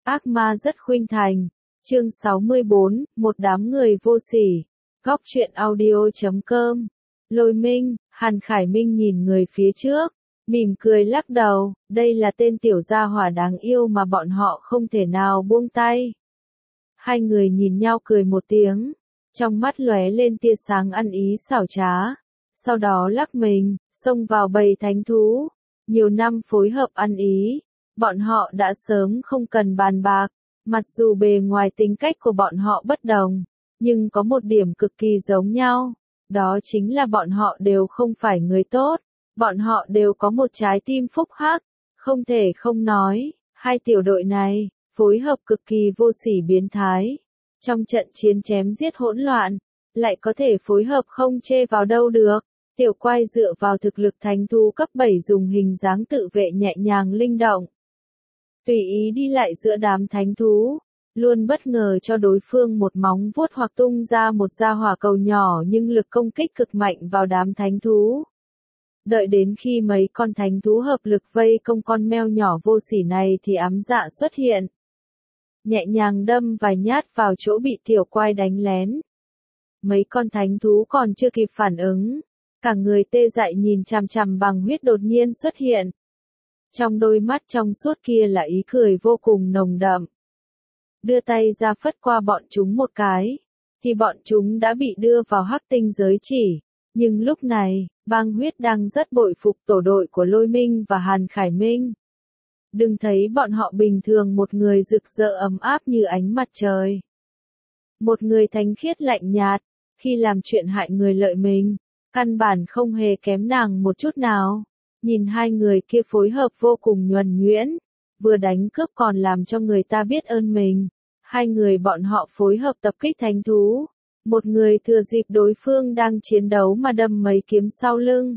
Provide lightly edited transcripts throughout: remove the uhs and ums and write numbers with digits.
Ác ma rất khuynh thành. Chương 64, một đám người vô sỉ. Góc truyện audio.com. Lôi Minh, Hàn Khải Minh nhìn người phía trước, mỉm cười lắc đầu, đây là tên tiểu gia hỏa đáng yêu mà bọn họ không thể nào buông tay. Hai người nhìn nhau cười một tiếng, trong mắt lóe lên tia sáng ăn ý xảo trá, sau đó lắc mình, xông vào bầy thánh thú. Nhiều năm phối hợp ăn ý, bọn họ đã sớm không cần bàn bạc, mặc dù bề ngoài tính cách của bọn họ bất đồng, nhưng có một điểm cực kỳ giống nhau, đó chính là bọn họ đều không phải người tốt, bọn họ đều có một trái tim phúc hắc, không thể không nói, hai tiểu đội này, phối hợp cực kỳ vô sỉ biến thái. Trong trận chiến chém giết hỗn loạn, lại có thể phối hợp không chê vào đâu được. Tiểu quai dựa vào thực lực thánh thú cấp 7 dùng hình dáng tự vệ nhẹ nhàng linh động, tùy ý đi lại giữa đám thánh thú, luôn bất ngờ cho đối phương một móng vuốt hoặc tung ra một gia hỏa cầu nhỏ nhưng lực công kích cực mạnh vào đám thánh thú. Đợi đến khi mấy con thánh thú hợp lực vây công con meo nhỏ vô sỉ này thì ám dạ xuất hiện. Nhẹ nhàng đâm vài nhát vào chỗ bị tiểu quai đánh lén. Mấy con thánh thú còn chưa kịp phản ứng, cả người tê dại nhìn chằm chằm bằng huyết đột nhiên xuất hiện. Trong đôi mắt trong suốt kia là ý cười vô cùng nồng đậm. Đưa tay ra phất qua bọn chúng một cái, thì bọn chúng đã bị đưa vào hắc tinh giới chỉ. Nhưng lúc này, băng huyết đang rất bội phục tổ đội của Lôi Minh và Hàn Khải Minh. Đừng thấy bọn họ bình thường một người rực rỡ ấm áp như ánh mặt trời. Một người thánh khiết lạnh nhạt, khi làm chuyện hại người lợi mình, căn bản không hề kém nàng một chút nào. Nhìn hai người kia phối hợp vô cùng nhuần nhuyễn, vừa đánh cướp còn làm cho người ta biết ơn mình. Hai người bọn họ phối hợp tập kích thánh thú. Một người thừa dịp đối phương đang chiến đấu mà đâm mấy kiếm sau lưng.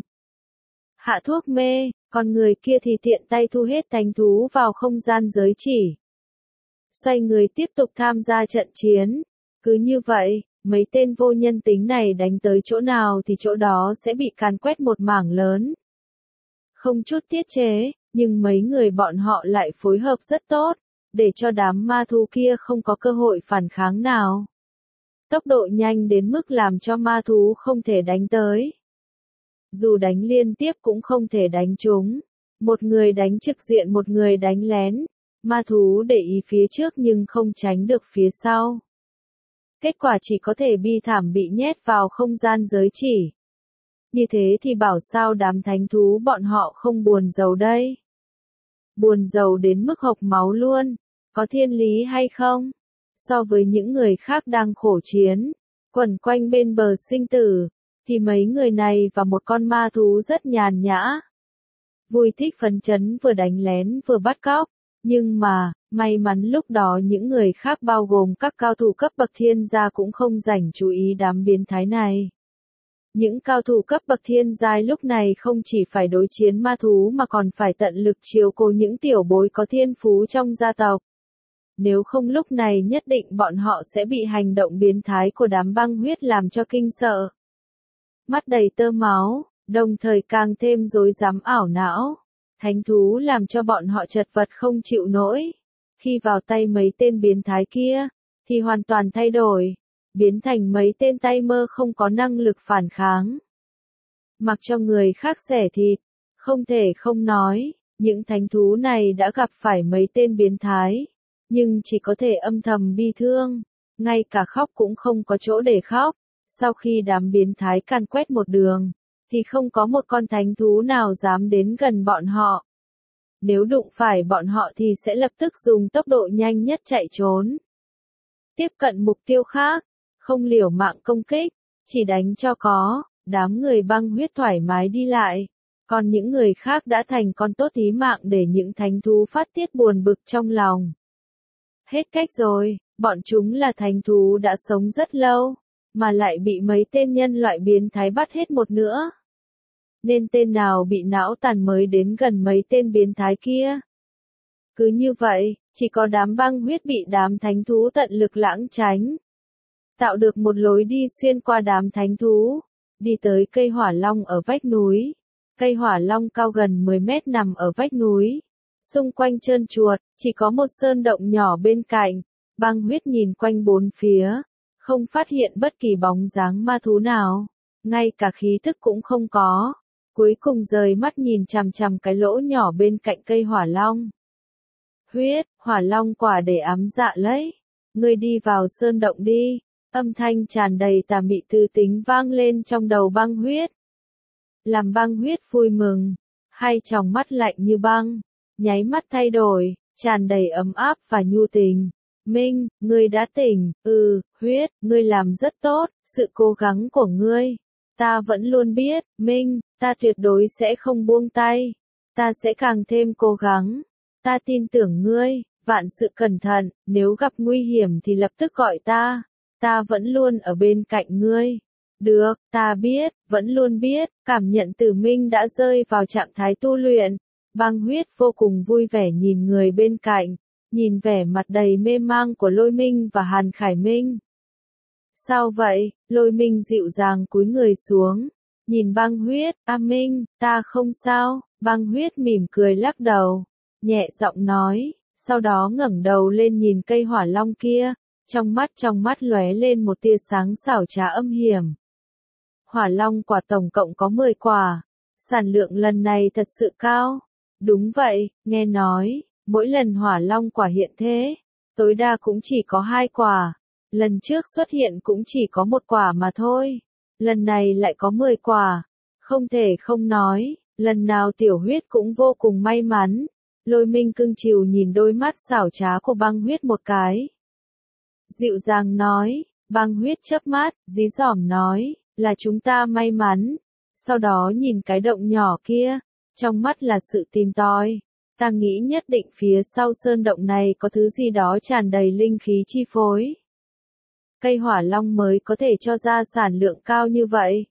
Hạ thuốc mê, còn người kia thì tiện tay thu hết thánh thú vào không gian giới chỉ. Xoay người tiếp tục tham gia trận chiến. Cứ như vậy, mấy tên vô nhân tính này đánh tới chỗ nào thì chỗ đó sẽ bị càn quét một mảng lớn. Không chút tiết chế, nhưng mấy người bọn họ lại phối hợp rất tốt, để cho đám ma thú kia không có cơ hội phản kháng nào. Tốc độ nhanh đến mức làm cho ma thú không thể đánh tới. Dù đánh liên tiếp cũng không thể đánh trúng. Một người đánh trực diện một người đánh lén. Ma thú để ý phía trước nhưng không tránh được phía sau. Kết quả chỉ có thể bi thảm bị nhét vào không gian giới chỉ. Như thế thì bảo sao đám thánh thú bọn họ không buồn giàu đây? Buồn giàu đến mức hộc máu luôn, có thiên lý hay không? So với những người khác đang khổ chiến, quẩn quanh bên bờ sinh tử, thì mấy người này và một con ma thú rất nhàn nhã. Vui thích phấn chấn vừa đánh lén vừa bắt cóc, nhưng mà, may mắn lúc đó những người khác bao gồm các cao thủ cấp bậc thiên gia cũng không rảnh chú ý đám biến thái này. Những cao thủ cấp bậc thiên giai lúc này không chỉ phải đối chiến ma thú mà còn phải tận lực chiếu cố những tiểu bối có thiên phú trong gia tộc. Nếu không lúc này nhất định bọn họ sẽ bị hành động biến thái của đám băng huyết làm cho kinh sợ. Mắt đầy tơ máu, đồng thời càng thêm rối rắm ảo não. Thánh thú làm cho bọn họ chật vật không chịu nổi. Khi vào tay mấy tên biến thái kia, thì hoàn toàn thay đổi. Biến thành mấy tên tay mơ không có năng lực phản kháng. Mặc cho người khác xẻ thịt, không thể không nói, những thánh thú này đã gặp phải mấy tên biến thái, nhưng chỉ có thể âm thầm bi thương, ngay cả khóc cũng không có chỗ để khóc. Sau khi đám biến thái càn quét một đường, thì không có một con thánh thú nào dám đến gần bọn họ. Nếu đụng phải bọn họ thì sẽ lập tức dùng tốc độ nhanh nhất chạy trốn. Tiếp cận mục tiêu khác. Không liều mạng công kích, chỉ đánh cho có, đám người băng huyết thoải mái đi lại, còn những người khác đã thành con tốt tí mạng để những thánh thú phát tiết buồn bực trong lòng. Hết cách rồi, bọn chúng là thánh thú đã sống rất lâu, mà lại bị mấy tên nhân loại biến thái bắt hết một nữa. Nên tên nào bị não tàn mới đến gần mấy tên biến thái kia. Cứ như vậy, chỉ có đám băng huyết bị đám thánh thú tận lực lãng tránh. Tạo được một lối đi xuyên qua đám thánh thú, đi tới cây hỏa long ở vách núi. Cây hỏa long cao gần 10 mét nằm ở vách núi, xung quanh trơn truột, chỉ có một sơn động nhỏ bên cạnh. Băng huyết nhìn quanh bốn phía, không phát hiện bất kỳ bóng dáng ma thú nào, ngay cả khí thức cũng không có. Cuối cùng rời mắt nhìn chằm chằm cái lỗ nhỏ bên cạnh cây hỏa long. Huyết, hỏa long quả để ám dạ lấy. Ngươi đi vào sơn động đi. Âm thanh tràn đầy tà mị tư tính vang lên trong đầu băng huyết. Làm băng huyết vui mừng, hai tròng mắt lạnh như băng, nháy mắt thay đổi, tràn đầy ấm áp và nhu tình. Minh, ngươi đã tỉnh, huyết, ngươi làm rất tốt, sự cố gắng của ngươi. Ta vẫn luôn biết, Minh, ta tuyệt đối sẽ không buông tay. Ta sẽ càng thêm cố gắng. Ta tin tưởng ngươi, vạn sự cẩn thận, nếu gặp nguy hiểm thì lập tức gọi ta. Ta vẫn luôn ở bên cạnh ngươi. Được, ta biết, vẫn luôn biết, cảm nhận Tử Minh đã rơi vào trạng thái tu luyện. Băng huyết vô cùng vui vẻ nhìn người bên cạnh, nhìn vẻ mặt đầy mê mang của Lôi Minh và Hàn Khải Minh. Sao vậy? Lôi Minh dịu dàng cúi người xuống, nhìn băng huyết, A Minh, ta không sao. Băng huyết mỉm cười lắc đầu, nhẹ giọng nói, sau đó ngẩng đầu lên nhìn cây hỏa long kia, trong mắt lóe lên một tia sáng xảo trá âm hiểm. Hỏa long quả tổng cộng có 10 quả, sản lượng lần này thật sự cao. Đúng vậy, nghe nói, mỗi lần hỏa long quả hiện thế, tối đa cũng chỉ có 2 quả. Lần trước xuất hiện cũng chỉ có 1 quả mà thôi. Lần này lại có 10 quả. Không thể không nói, lần nào tiểu huyết cũng vô cùng may mắn. Lôi Minh cưng chiều nhìn đôi mắt xảo trá của băng huyết một cái. Dịu dàng nói, băng huyết chớp mắt, dí dỏm nói, là chúng ta may mắn. Sau đó nhìn cái động nhỏ kia, trong mắt là sự tìm tòi. Ta nghĩ nhất định phía sau sơn động này có thứ gì đó tràn đầy linh khí chi phối. Cây hỏa long mới có thể cho ra sản lượng cao như vậy.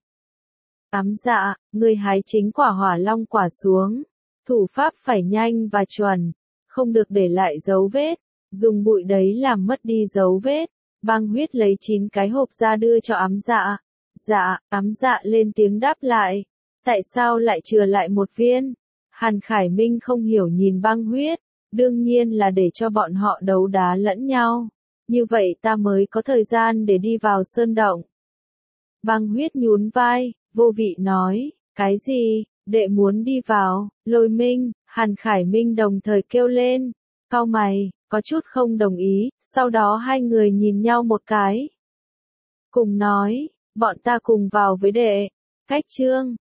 Ám dạ, người hái chính quả hỏa long quả xuống. Thủ pháp phải nhanh và chuẩn, không được để lại dấu vết. Dùng bụi đấy làm mất đi dấu vết. Băng huyết lấy 9 cái hộp ra đưa cho ám dạ. Dạ, ám dạ lên tiếng đáp lại. Tại sao lại chừa lại 1 viên? Hàn Khải Minh không hiểu nhìn băng huyết. Đương nhiên là để cho bọn họ đấu đá lẫn nhau. Như vậy ta mới có thời gian để đi vào sơn động. Băng huyết nhún vai, vô vị nói, cái gì, đệ muốn đi vào? Lôi Minh, Hàn Khải Minh đồng thời kêu lên, cau mày, có chút không đồng ý, sau đó hai người nhìn nhau một cái. Cùng nói, bọn ta cùng vào với đệ. Cách chương